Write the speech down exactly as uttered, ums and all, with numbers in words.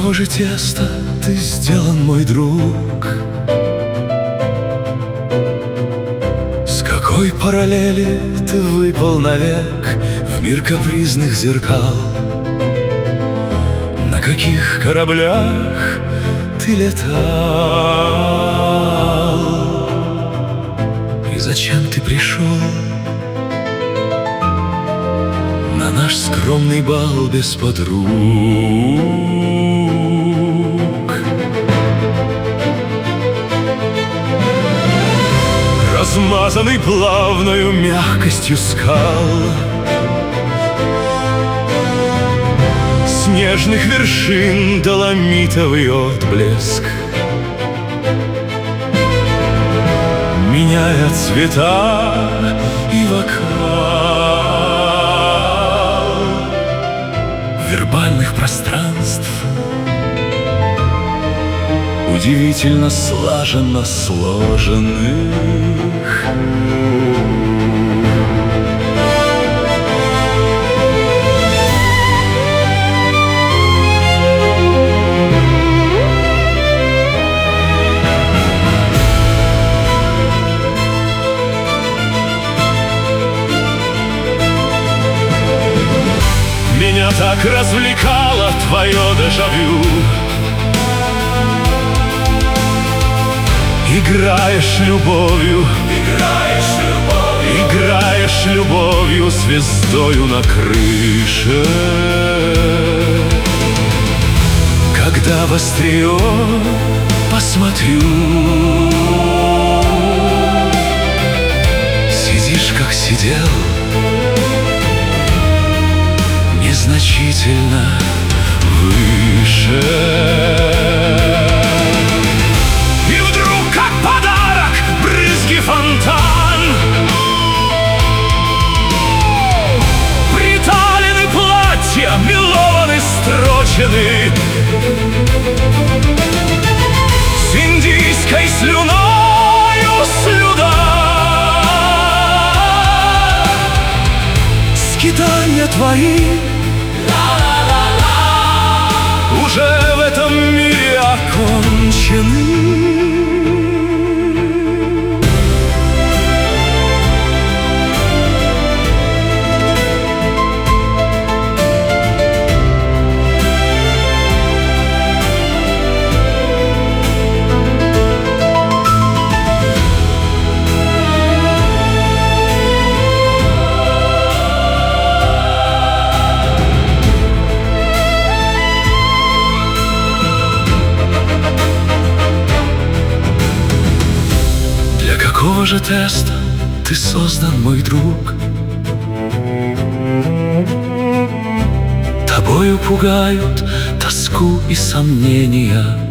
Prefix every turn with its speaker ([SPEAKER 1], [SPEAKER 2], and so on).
[SPEAKER 1] какого же теста ты сделан, мой друг? С какой параллели ты выпал навек в мир капризных зеркал? На каких кораблях ты летал? И зачем ты пришел на наш скромный бал без подруг? Размазанный плавною мягкостью скал, снежных вершин доломитовый отблеск, меняя цвета и вокал вербальных пространств, удивительно слаженно сложенных. Меня так развлекало твое дежавю. Играешь любовью, играешь любовью, играешь любовью звездою на крыше. Когда в острие посмотрю, сидишь, как сидел, незначительно выше. Фонтан, приталены платья, мелованы, строчены, с индийской слюною слюда. Скитания твои уже в этом мире окончены. Какого же теста ты создан, мой друг? Тобою пугают тоску и сомнения